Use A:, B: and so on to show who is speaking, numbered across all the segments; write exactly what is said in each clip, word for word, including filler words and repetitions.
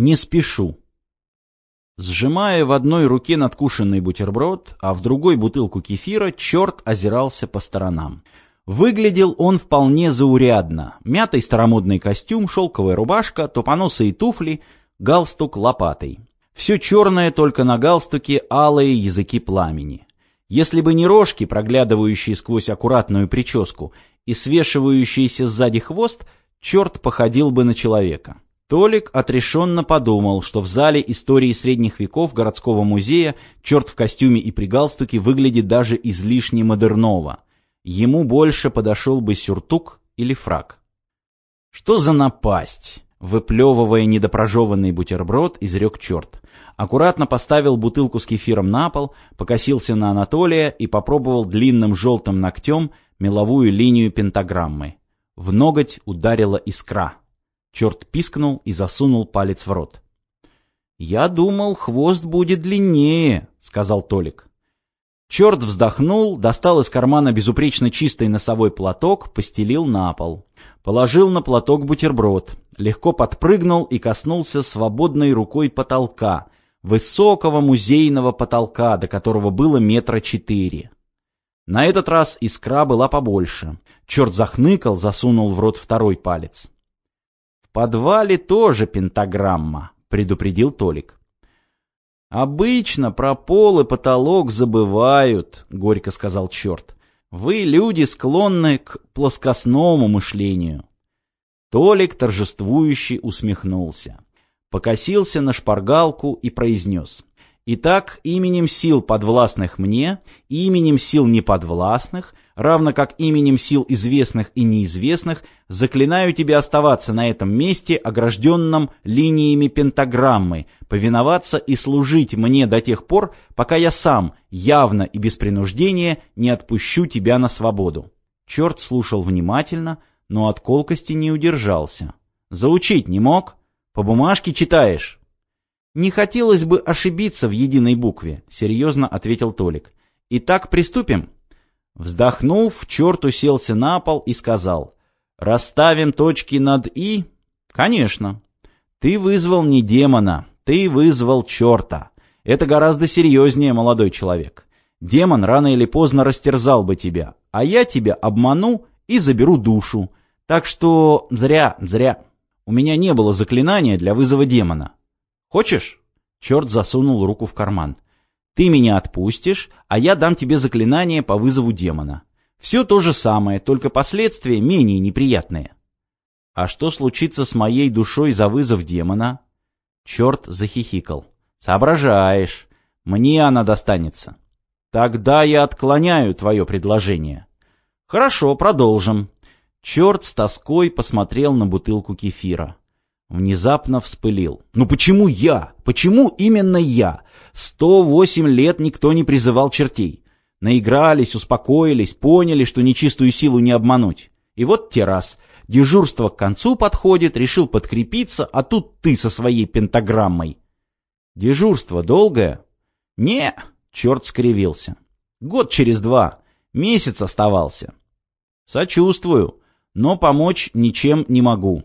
A: Не спешу. Сжимая в одной руке надкушенный бутерброд, а в другой бутылку кефира, черт озирался по сторонам. Выглядел он вполне заурядно. Мятый старомодный костюм, шелковая рубашка, тупоносые туфли, галстук лопатой. Все черное, только на галстуке алые языки пламени. Если бы не рожки, проглядывающие сквозь аккуратную прическу, и свешивающийся сзади хвост, черт походил бы на человека. Толик отрешенно подумал, что в зале истории средних веков городского музея черт в костюме и при галстуке выглядит даже излишне модерново. Ему больше подошел бы сюртук или фрак. «Что за напасть?» — выплевывая недопрожеванный бутерброд, изрек черт. Аккуратно поставил бутылку с кефиром на пол, покосился на Анатолия и попробовал длинным желтым ногтем меловую линию пентаграммы. В ноготь ударила искра. Черт пискнул и засунул палец в рот. «Я думал, хвост будет длиннее», — сказал Толик. Черт вздохнул, достал из кармана безупречно чистый носовой платок, постелил на пол. Положил на платок бутерброд, легко подпрыгнул и коснулся свободной рукой потолка, высокого музейного потолка, до которого было метра четыре. На этот раз искра была побольше. Черт захныкал, засунул в рот второй палец. «В подвале тоже пентаграмма», — предупредил Толик. «Обычно про пол и потолок забывают», — горько сказал черт. «Вы, люди, склонны к плоскостному мышлению». Толик торжествующе усмехнулся, покосился на шпаргалку и произнес: «Итак, именем сил подвластных мне, именем сил неподвластных, равно как именем сил известных и неизвестных, заклинаю тебя оставаться на этом месте, огражденном линиями пентаграммы, повиноваться и служить мне до тех пор, пока я сам, явно и без принуждения, не отпущу тебя на свободу». Черт слушал внимательно, но от колкости не удержался. «Заучить не мог? По бумажке читаешь?» «Не хотелось бы ошибиться в единой букве», — серьезно ответил Толик. «Итак, приступим». Вздохнув, черт уселся на пол и сказал: «Расставим точки над «и»?» «Конечно. Ты вызвал не демона, ты вызвал черта. Это гораздо серьезнее, молодой человек. Демон рано или поздно растерзал бы тебя, а я тебя обману и заберу душу. Так что зря, зря. У меня не было заклинания для вызова демона. Хочешь?» Черт засунул руку в карман. «Ты меня отпустишь, а я дам тебе заклинание по вызову демона. Все то же самое, только последствия менее неприятные». «А что случится с моей душой за вызов демона?» Черт захихикал. «Соображаешь. Мне она достанется». «Тогда я отклоняю твое предложение». «Хорошо, продолжим». Черт с тоской посмотрел на бутылку кефира. Внезапно вспылил. «Ну почему я? Почему именно я? Сто восемь лет никто не призывал чертей. Наигрались, успокоились, поняли, что нечистую силу не обмануть. И вот те раз. Дежурство к концу подходит, решил подкрепиться, а тут ты со своей пентаграммой». «Дежурство долгое?» «Не», — черт скривился. «Год через два. Месяц оставался». «Сочувствую, но помочь ничем не могу».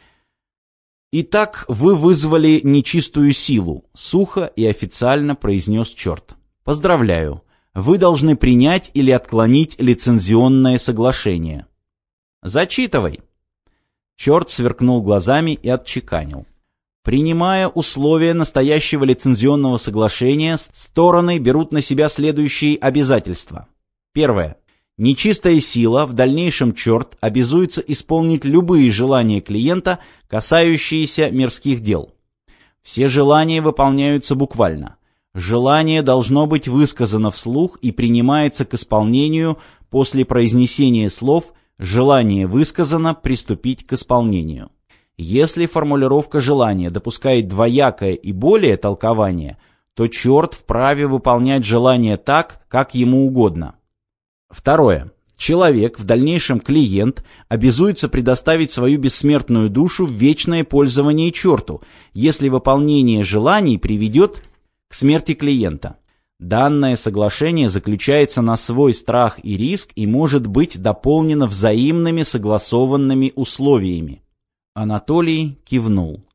A: «Итак, вы вызвали нечистую силу», — сухо и официально произнес черт. «Поздравляю. Вы должны принять или отклонить лицензионное соглашение». «Зачитывай». Черт сверкнул глазами и отчеканил. «Принимая условия настоящего лицензионного соглашения, стороны берут на себя следующие обязательства. Первое. Нечистая сила, в дальнейшем черт, обязуется исполнить любые желания клиента, касающиеся мирских дел. Все желания выполняются буквально. Желание должно быть высказано вслух и принимается к исполнению после произнесения слов «желание высказано, приступить к исполнению». Если формулировка желания допускает двоякое и более толкование, то черт вправе выполнять желание так, как ему угодно. Второе. Человек, в дальнейшем клиент, обязуется предоставить свою бессмертную душу в вечное пользование черту, если выполнение желаний приведет к смерти клиента. Данное соглашение заключается на свой страх и риск и может быть дополнено взаимными согласованными условиями. Анатолий кивнул.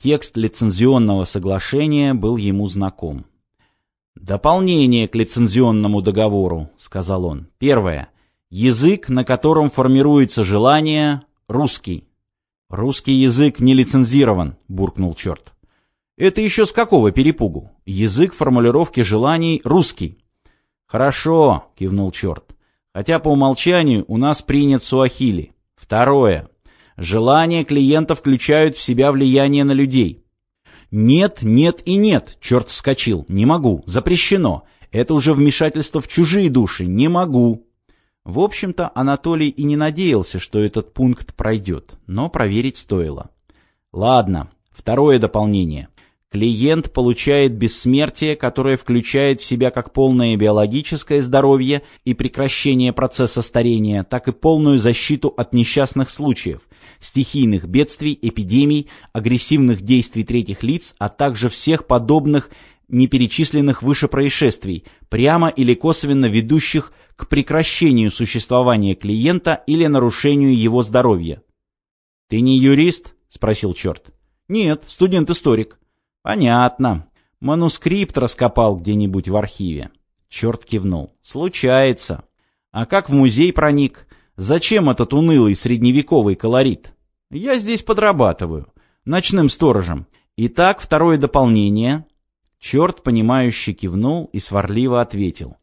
A: Текст лицензионного соглашения был ему знаком. «Дополнение к лицензионному договору», — сказал он. Первое. Язык, на котором формируется желание, русский. «Русский язык не лицензирован», — буркнул черт. «Это еще с какого перепугу? Язык формулировки желаний русский». «Хорошо», — кивнул черт. «Хотя по умолчанию у нас принят суахили». Второе. Желания клиента включают в себя влияние на людей. «Нет, нет и нет», — черт вскочил. «Не могу, запрещено. Это уже вмешательство в чужие души. Не могу». В общем-то, Анатолий и не надеялся, что этот пункт пройдет, но проверить стоило. Ладно, второе дополнение. Клиент получает бессмертие, которое включает в себя как полное биологическое здоровье и прекращение процесса старения, так и полную защиту от несчастных случаев, стихийных бедствий, эпидемий, агрессивных действий третьих лиц, а также всех подобных неперечисленных выше происшествий, прямо или косвенно ведущих к прекращению существования клиента или нарушению его здоровья. «Ты не юрист?» — спросил черт. «Нет, студент-историк». «Понятно. Манускрипт раскопал где-нибудь в архиве». Черт кивнул. «Случается. А как в музей проник? Зачем этот унылый средневековый колорит? Я здесь подрабатываю. Ночным сторожем. Итак, второе дополнение». Черт, понимающе кивнул и сварливо ответил.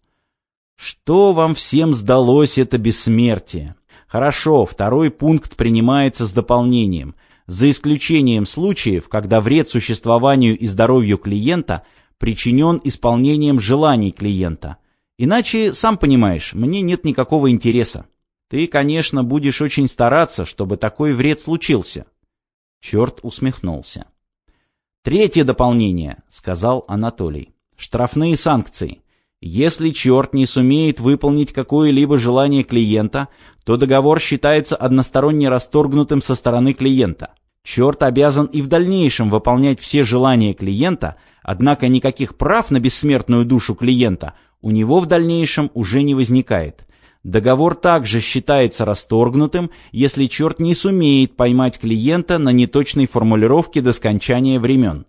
A: «Что вам всем сдалось это бессмертие? Хорошо, второй пункт принимается с дополнением. За исключением случаев, когда вред существованию и здоровью клиента причинен исполнением желаний клиента. Иначе, сам понимаешь, мне нет никакого интереса. Ты, конечно, будешь очень стараться, чтобы такой вред случился». Черт усмехнулся. «Третье дополнение», — сказал Анатолий. «Штрафные санкции. Если черт не сумеет выполнить какое-либо желание клиента, то договор считается односторонне расторгнутым со стороны клиента. Черт обязан и в дальнейшем выполнять все желания клиента, однако никаких прав на бессмертную душу клиента у него в дальнейшем уже не возникает. Договор также считается расторгнутым, если черт не сумеет поймать клиента на неточной формулировке до скончания времен».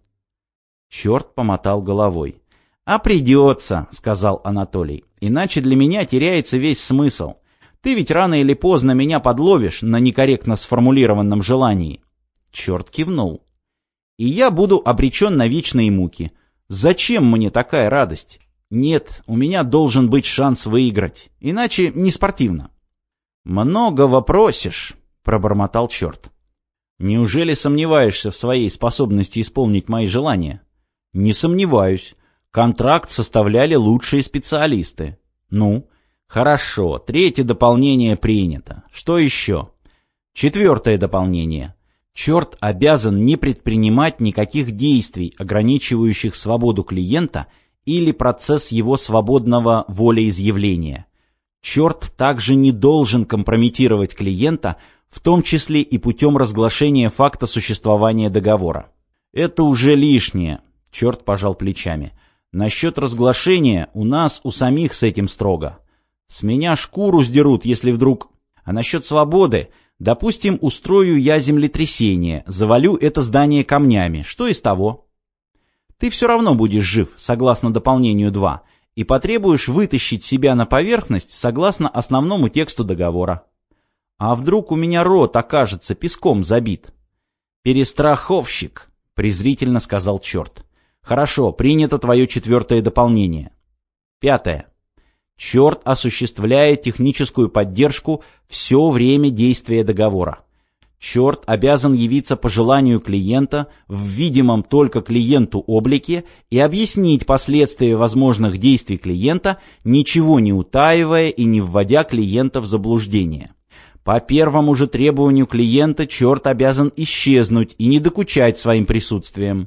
A: Черт помотал головой. «А придется», — сказал Анатолий, — «иначе для меня теряется весь смысл. Ты ведь рано или поздно меня подловишь на некорректно сформулированном желании». Черт кивнул. «И я буду обречен на вечные муки. Зачем мне такая радость? Нет, у меня должен быть шанс выиграть, иначе не спортивно». «Много вопросишь», — пробормотал черт. «Неужели сомневаешься в своей способности исполнить мои желания?» «Не сомневаюсь. Контракт составляли лучшие специалисты». «Ну, хорошо, третье дополнение принято. Что еще?» «Четвертое дополнение. Черт обязан не предпринимать никаких действий, ограничивающих свободу клиента или процесс его свободного волеизъявления. Черт также не должен компрометировать клиента, в том числе и путем разглашения факта существования договора». «Это уже лишнее», — черт пожал плечами. «Насчет разглашения у нас у самих с этим строго. С меня шкуру сдерут, если вдруг... А насчет свободы, допустим, устрою я землетрясение, завалю это здание камнями. Что из того? Ты все равно будешь жив, согласно дополнению два, и потребуешь вытащить себя на поверхность, согласно основному тексту договора. А вдруг у меня рот окажется песком забит?» «Перестраховщик», — презрительно сказал черт. «Хорошо, принято твое четвертое дополнение». Пятое. Черт осуществляет техническую поддержку все время действия договора. Черт обязан явиться по желанию клиента в видимом только клиенту облике и объяснить последствия возможных действий клиента, ничего не утаивая и не вводя клиента в заблуждение. По первому же требованию клиента черт обязан исчезнуть и не докучать своим присутствием.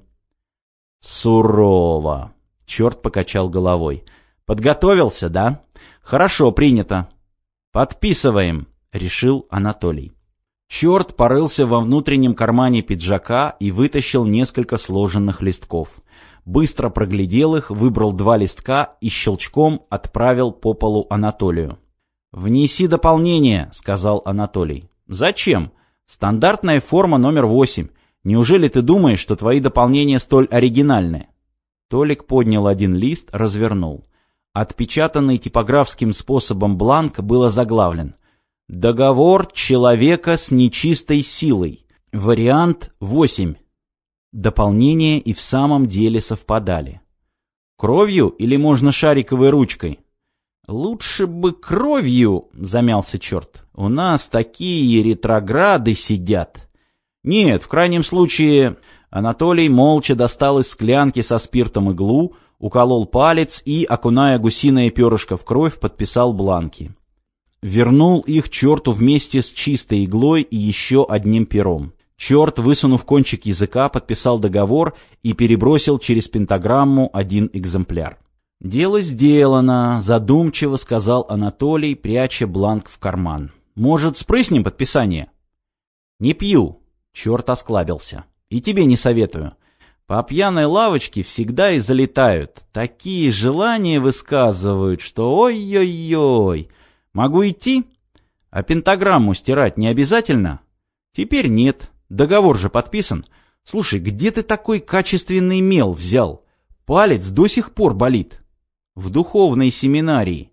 A: «Сурово», — черт покачал головой. «Подготовился, да? Хорошо, принято». «Подписываем», — решил Анатолий. Черт порылся во внутреннем кармане пиджака и вытащил несколько сложенных листков. Быстро проглядел их, выбрал два листка и щелчком отправил по полу Анатолию. «Внеси дополнение», — сказал Анатолий. «Зачем? Стандартная форма номер восемь. Неужели ты думаешь, что твои дополнения столь оригинальны?» Толик поднял один лист, развернул. Отпечатанный типографским способом бланк был озаглавлен: «Договор человека с нечистой силой. Вариант восемь». Дополнения и в самом деле совпадали. «Кровью или можно шариковой ручкой?» «Лучше бы кровью», — замялся черт. «У нас такие ретрограды сидят». «Нет, в крайнем случае...» Анатолий молча достал из склянки со спиртом иглу, уколол палец и, окуная гусиное перышко в кровь, подписал бланки. Вернул их черту вместе с чистой иглой и еще одним пером. Черт, высунув кончик языка, подписал договор и перебросил через пентаграмму один экземпляр. «Дело сделано», — задумчиво сказал Анатолий, пряча бланк в карман. «Может, спрыснем подписание?» «Не пью», — черт осклабился. «И тебе не советую. По пьяной лавочке всегда и залетают. Такие желания высказывают, что ой-ой-ой. Могу идти? А пентаграмму стирать не обязательно?» «Теперь нет. Договор же подписан. Слушай, где ты такой качественный мел взял? Палец до сих пор болит». «В духовной семинарии».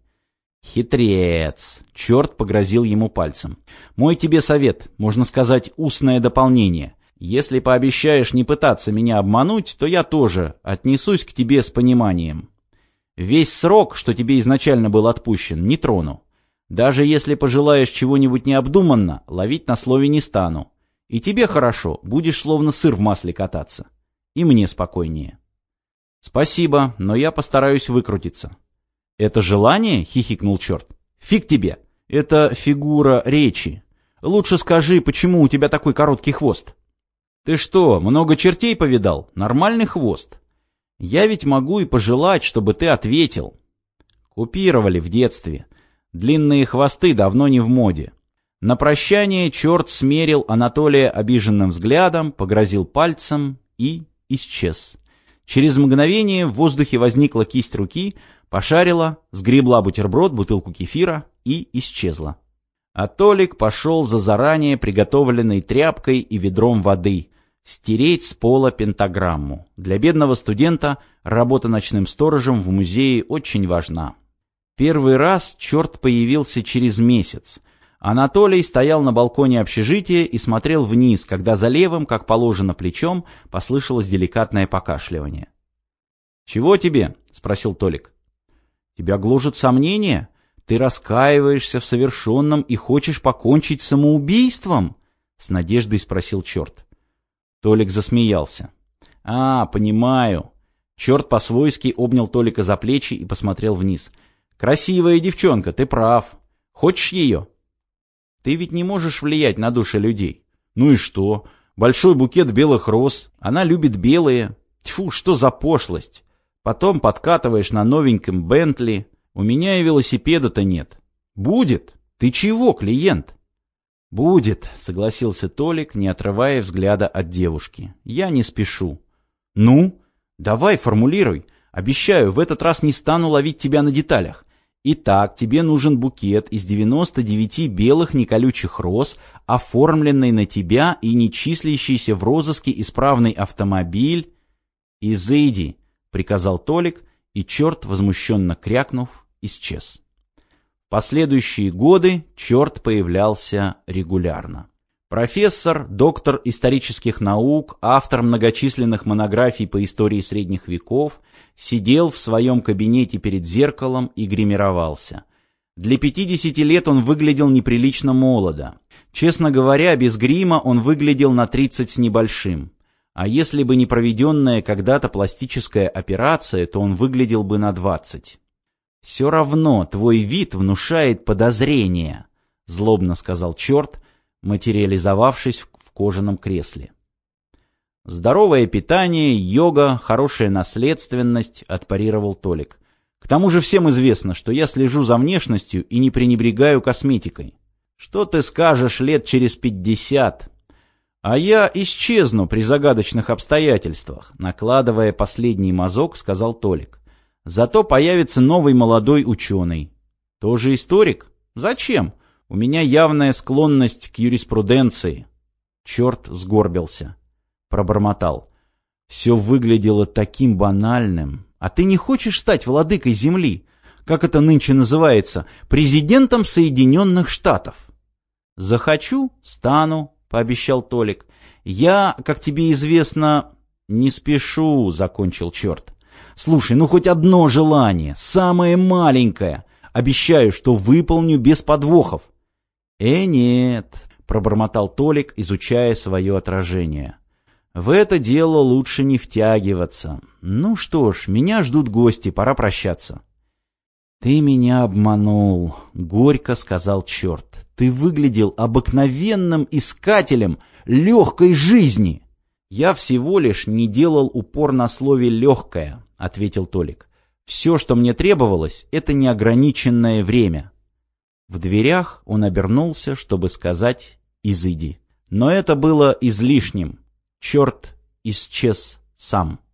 A: «Хитрец!» — черт погрозил ему пальцем. «Мой тебе совет, можно сказать, устное дополнение. Если пообещаешь не пытаться меня обмануть, то я тоже отнесусь к тебе с пониманием. Весь срок, что тебе изначально был отпущен, не трону. Даже если пожелаешь чего-нибудь необдуманно, ловить на слове не стану. И тебе хорошо, будешь словно сыр в масле кататься. И мне спокойнее». «Спасибо, но я постараюсь выкрутиться». «Это желание?» — хихикнул черт. «Фиг тебе! Это фигура речи. Лучше скажи, почему у тебя такой короткий хвост?» «Ты что, много чертей повидал? Нормальный хвост. Я ведь могу и пожелать, чтобы ты ответил». Купировали в детстве. Длинные хвосты давно не в моде. На прощание черт смерил Анатолия обиженным взглядом, погрозил пальцем и исчез. Через мгновение в воздухе возникла кисть руки, пошарила, сгребла бутерброд, бутылку кефира и исчезла. А Толик пошел за заранее приготовленной тряпкой и ведром воды стереть с пола пентаграмму. Для бедного студента работа ночным сторожем в музее очень важна. Первый раз черт появился через месяц. Анатолий стоял на балконе общежития и смотрел вниз, когда за левым, как положено плечом, послышалось деликатное покашливание. «Чего тебе?» — спросил Толик. «Тебя гложет сомнения? Ты раскаиваешься в совершенном и хочешь покончить самоубийством?» — с надеждой спросил черт. Толик засмеялся. «А, понимаю». Черт по-свойски обнял Толика за плечи и посмотрел вниз. «Красивая девчонка, ты прав. Хочешь ее?» «Ты ведь не можешь влиять на души людей». «Ну и что? Большой букет белых роз. Она любит белые. Тьфу, что за пошлость. Потом подкатываешь на новеньком Бентли. У меня и велосипеда-то нет». «Будет. Ты чего, клиент?» «Будет», — согласился Толик, не отрывая взгляда от девушки. «Я не спешу». «Ну? Давай, формулируй. Обещаю, в этот раз не стану ловить тебя на деталях. Итак, тебе нужен букет из девяноста девяти белых неколючих роз, оформленный на тебя и не числящийся в розыске исправный автомобиль. «Изыди», — приказал Толик, и черт, возмущенно крякнув, исчез. В последующие годы черт появлялся регулярно. Профессор, доктор исторических наук, автор многочисленных монографий по истории средних веков, сидел в своем кабинете перед зеркалом и гримировался. Для пятидесяти лет он выглядел неприлично молодо. Честно говоря, без грима он выглядел на тридцать с небольшим. А если бы не проведенная когда-то пластическая операция, то он выглядел бы на двадцать. «Все равно твой вид внушает подозрения», — злобно сказал черт, материализовавшись в кожаном кресле. «Здоровое питание, йога, хорошая наследственность», — отпарировал Толик. «К тому же всем известно, что я слежу за внешностью и не пренебрегаю косметикой. Что ты скажешь лет через пятьдесят? А я исчезну при загадочных обстоятельствах», — накладывая последний мазок, сказал Толик. «Зато появится новый молодой ученый». «Тоже историк? Зачем? У меня явная склонность к юриспруденции». Черт сгорбился. пробормотал. Все выглядело таким банальным. А ты не хочешь стать владыкой земли? Как это нынче называется? Президентом Соединенных Штатов? Захочу — стану, — пообещал Толик. Я, как тебе известно... Не спешу, — закончил черт. Слушай, ну хоть одно желание, самое маленькое. Обещаю, что выполню без подвохов. Э, нет, — пробормотал Толик, изучая свое отражение. В это дело лучше не втягиваться. Ну что ж, меня ждут гости, пора прощаться. Ты меня обманул, — горько сказал черт. Ты выглядел обыкновенным искателем легкой жизни. Я всего лишь не делал упор на слове «легкое», — ответил Толик. Все, что мне требовалось, — это неограниченное время. В дверях он обернулся, чтобы сказать «изыди». Но это было излишним. Черт исчез сам.